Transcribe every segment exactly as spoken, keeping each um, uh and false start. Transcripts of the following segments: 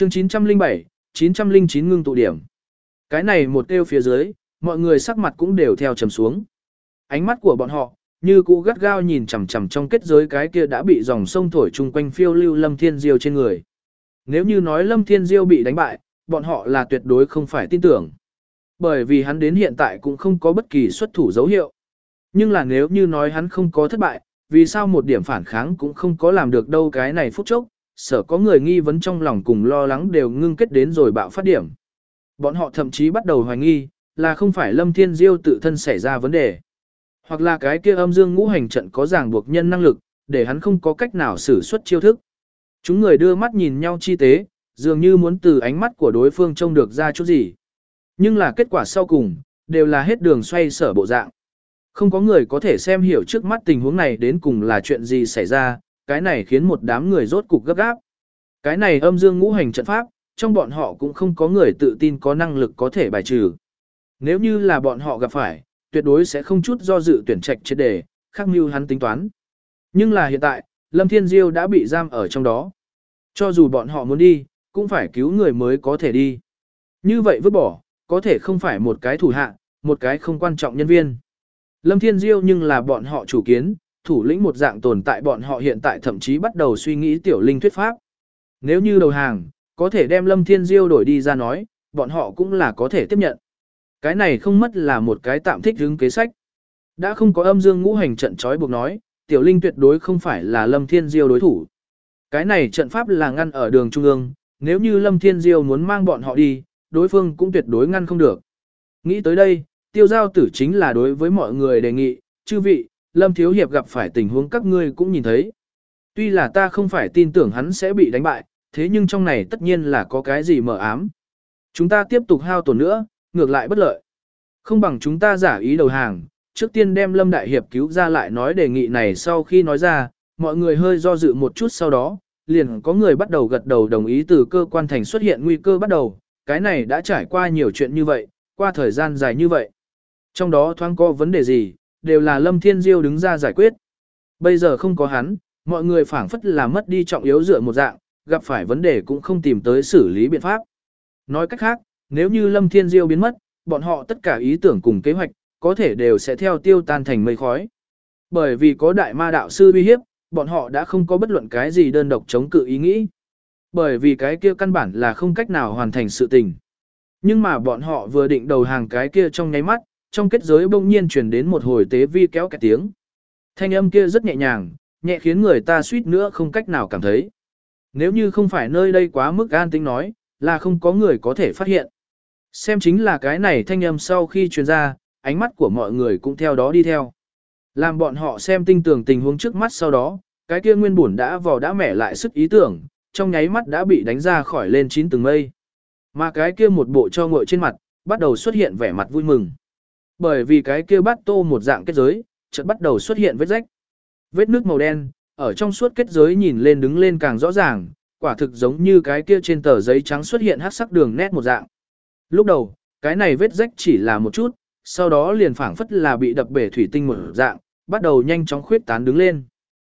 Chương chín trăm lẻ bảy, chín trăm lẻ chín ngưng tụ điểm. Cái này một kêu phía dưới, mọi người sắc mặt cũng đều theo trầm xuống. Ánh mắt của bọn họ, như cũ gắt gao nhìn chằm chằm trong kết giới cái kia đã bị dòng sông thổi chung quanh phiêu lưu Lâm Thiên Diêu trên người. Nếu như nói Lâm Thiên Diêu bị đánh bại, bọn họ là tuyệt đối không phải tin tưởng. Bởi vì hắn đến hiện tại cũng không có bất kỳ xuất thủ dấu hiệu. Nhưng là nếu như nói hắn không có thất bại, vì sao một điểm phản kháng cũng không có làm được đâu, cái này phút chốc, sở có người nghi vấn trong lòng cùng lo lắng đều ngưng kết đến rồi bạo phát điểm. Bọn họ thậm chí bắt đầu hoài nghi, là không phải Lâm Thiên Diêu tự thân xảy ra vấn đề. Hoặc là cái kia âm dương ngũ hành trận có ràng buộc nhân năng lực, để hắn không có cách nào sử xuất chiêu thức. Chúng người đưa mắt nhìn nhau chi tế, dường như muốn từ ánh mắt của đối phương trông được ra chút gì. Nhưng là kết quả sau cùng, đều là hết đường xoay sở bộ dạng. Không có người có thể xem hiểu trước mắt tình huống này đến cùng là chuyện gì xảy ra, cái này khiến một đám người rốt cục gấp gáp. Cái này âm dương ngũ hành trận pháp, trong bọn họ cũng không có người tự tin có năng lực có thể bài trừ. Nếu như là bọn họ gặp phải, tuyệt đối sẽ không chút do dự tuyển trạch triệt đề, khắc mưu hắn tính toán. Nhưng là hiện tại, Lâm Thiên Diêu đã bị giam ở trong đó. Cho dù bọn họ muốn đi, cũng phải cứu người mới có thể đi. Như vậy vứt bỏ, có thể không phải một cái thủ hạ, một cái không quan trọng nhân viên. Lâm Thiên Diêu nhưng là bọn họ chủ kiến, thủ lĩnh một dạng tồn tại, bọn họ hiện tại thậm chí bắt đầu suy nghĩ tiểu linh thuyết pháp. Nếu như đầu hàng, có thể đem Lâm Thiên Diêu đổi đi ra nói, bọn họ cũng là có thể tiếp nhận. Cái này không mất là một cái tạm thích hứng kế sách. Đã không có âm dương ngũ hành trận trói buộc nói, tiểu linh tuyệt đối không phải là Lâm Thiên Diêu đối thủ. Cái này trận pháp là ngăn ở đường trung ương, nếu như Lâm Thiên Diêu muốn mang bọn họ đi, đối phương cũng tuyệt đối ngăn không được. Nghĩ tới đây, tiêu giao tử chính là đối với mọi người đề nghị, chư vị, Lâm Thiếu Hiệp gặp phải tình huống các ngươi cũng nhìn thấy. Tuy là ta không phải tin tưởng hắn sẽ bị đánh bại, thế nhưng trong này tất nhiên là có cái gì mờ ám. Chúng ta tiếp tục hao tổn nữa, ngược lại bất lợi. Không bằng chúng ta giả ý đầu hàng, trước tiên đem Lâm Đại Hiệp cứu ra lại nói đề nghị này. Sau khi nói ra, mọi người hơi do dự một chút, sau đó, liền có người bắt đầu gật đầu đồng ý. Từ cơ quan thành xuất hiện nguy cơ bắt đầu, cái này đã trải qua nhiều chuyện như vậy, qua thời gian dài như vậy. Trong đó thoáng có vấn đề gì, đều là Lâm Thiên Diêu đứng ra giải quyết. Bây giờ không có hắn, mọi người phảng phất là mất đi trọng yếu dựa một dạng, gặp phải vấn đề cũng không tìm tới xử lý biện pháp. Nói cách khác, nếu như Lâm Thiên Diêu biến mất, bọn họ tất cả ý tưởng cùng kế hoạch, có thể đều sẽ theo tiêu tan thành mây khói. Bởi vì có đại ma đạo sư uy hiếp, bọn họ đã không có bất luận cái gì đơn độc chống cự ý nghĩ. Bởi vì cái kia căn bản là không cách nào hoàn thành sự tình. Nhưng mà bọn họ vừa định đầu hàng cái kia trong nháy mắt, trong kết giới bỗng nhiên truyền đến một hồi tế vi kéo cái tiếng. Thanh âm kia rất nhẹ nhàng, nhẹ khiến người ta suýt nữa không cách nào cảm thấy. Nếu như không phải nơi đây quá mức an tĩnh nói, là không có người có thể phát hiện. Xem chính là cái này thanh âm sau khi truyền ra, ánh mắt của mọi người cũng theo đó đi theo. Làm bọn họ xem tinh tường tình huống trước mắt, sau đó, cái kia nguyên bổn đã vò đã mẻ lại sức ý tưởng, trong nháy mắt đã bị đánh ra khỏi lên chín tầng mây. Mà cái kia một bộ cho ngội trên mặt, bắt đầu xuất hiện vẻ mặt vui mừng. Bởi vì cái kia bát tô một dạng kết giới, chợt bắt đầu xuất hiện vết rách. Vết nước màu đen, ở trong suốt kết giới nhìn lên đứng lên càng rõ ràng, quả thực giống như cái kia trên tờ giấy trắng xuất hiện hắc sắc đường nét một dạng. Lúc đầu, cái này vết rách chỉ là một chút, sau đó liền phảng phất là bị đập bể thủy tinh một dạng, bắt đầu nhanh chóng khuyết tán đứng lên.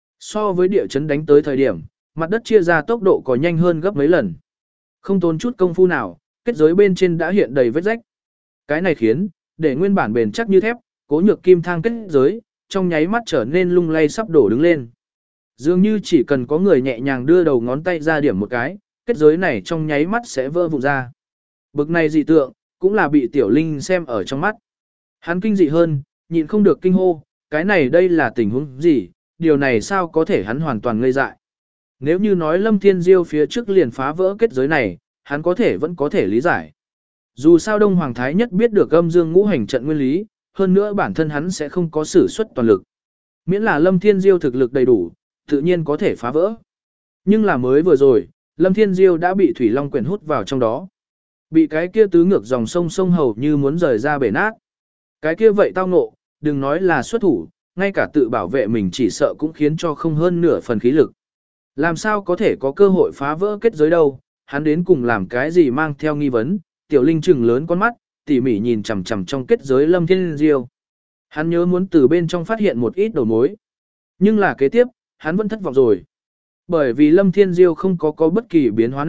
So với địa chấn đánh tới thời điểm, mặt đất chia ra tốc độ có nhanh hơn gấp mấy lần. Không tốn chút công phu nào, kết giới bên trên đã hiện đầy vết rách. Cái này khiến, để nguyên bản bền chắc như thép, cố nhược kim thang kết giới, trong nháy mắt trở nên lung lay sắp đổ đứng lên. Dường như chỉ cần có người nhẹ nhàng đưa đầu ngón tay ra điểm một cái, kết giới này trong nháy mắt sẽ vỡ vụn ra. Bực này dị tượng, cũng là bị Tiểu Linh xem ở trong mắt. Hắn kinh dị hơn, nhịn không được kinh hô, cái này đây là tình huống gì, điều này sao có thể, hắn hoàn toàn ngây dại. Nếu như nói Lâm Thiên Diêu phía trước liền phá vỡ kết giới này, hắn có thể vẫn có thể lý giải. Dù sao Đông Hoàng Thái nhất biết được âm dương ngũ hành trận nguyên lý, hơn nữa bản thân hắn sẽ không có sử xuất toàn lực. Miễn là Lâm Thiên Diêu thực lực đầy đủ, tự nhiên có thể phá vỡ. Nhưng là mới vừa rồi, Lâm Thiên Diêu đã bị Thủy Long quyển hút vào trong đó. Bị cái kia tứ ngược dòng sông sông hầu như muốn rời ra bể nát. Cái kia vậy tao ngộ, đừng nói là xuất thủ, ngay cả tự bảo vệ mình chỉ sợ cũng khiến cho không hơn nửa phần khí lực. Làm sao có thể có cơ hội phá vỡ kết giới đâu, hắn đến cùng làm cái gì mang theo nghi vấn. Tiểu Linh trừng lớn con mắt, tỉ mỉ nhìn chằm chằm trong kết giới Lâm Thiên Diêu. Hắn nhớ muốn từ bên trong phát hiện một ít đầu mối. Nhưng là kế tiếp, hắn vẫn thất vọng rồi. Bởi vì Lâm Thiên Diêu không có có bất kỳ biến hóa nào,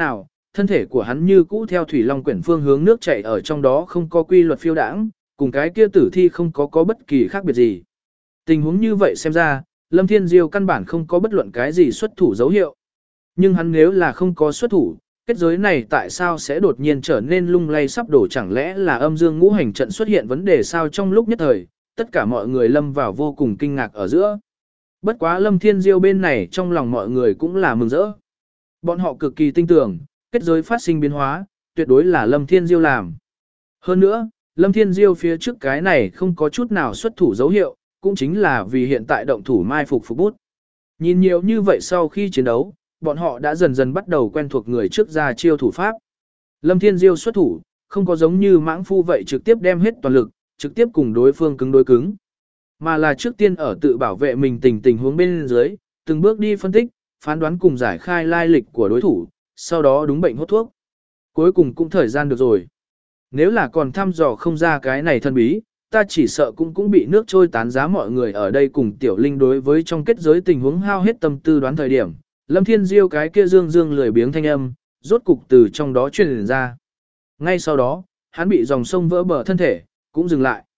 thân thể của hắn như cũ theo thủy long quyển phương hướng nước chảy ở trong đó không có quy luật phiêu đãng, cùng cái kia tử thi không có có bất kỳ khác biệt gì. Tình huống như vậy xem ra, Lâm Thiên Diêu căn bản không có bất luận cái gì xuất thủ dấu hiệu. Nhưng hắn nếu là không có xuất thủ, kết giới này tại sao sẽ đột nhiên trở nên lung lay sắp đổ, chẳng lẽ là âm dương ngũ hành trận xuất hiện vấn đề sao? Trong lúc nhất thời, tất cả mọi người lâm vào vô cùng kinh ngạc ở giữa. Bất quá Lâm Thiên Diêu bên này trong lòng mọi người cũng là mừng rỡ. Bọn họ cực kỳ tin tưởng, kết giới phát sinh biến hóa, tuyệt đối là Lâm Thiên Diêu làm. Hơn nữa, Lâm Thiên Diêu phía trước cái này không có chút nào xuất thủ dấu hiệu, cũng chính là vì hiện tại động thủ mai phục phục bút. Nhìn nhiều như vậy sau khi chiến đấu, bọn họ đã dần dần bắt đầu quen thuộc người trước ra chiêu thủ pháp. Lâm Thiên Diêu xuất thủ, không có giống như mãng phu vậy trực tiếp đem hết toàn lực, trực tiếp cùng đối phương cứng đối cứng. Mà là trước tiên ở tự bảo vệ mình tình tình huống bên dưới, từng bước đi phân tích, phán đoán cùng giải khai lai lịch của đối thủ, sau đó đúng bệnh hốt thuốc. Cuối cùng cũng thời gian được rồi. Nếu là còn thăm dò không ra cái này thân bí, ta chỉ sợ cũng cũng bị nước trôi tán giá. Mọi người ở đây cùng Tiểu Linh đối với trong kết giới tình huống hao hết tâm tư đoán thời điểm. Lâm Thiên Diêu cái kia dương dương lười biếng thanh âm, rốt cục từ trong đó truyền ra. Ngay sau đó, hắn bị dòng sông vỡ bờ thân thể, cũng dừng lại.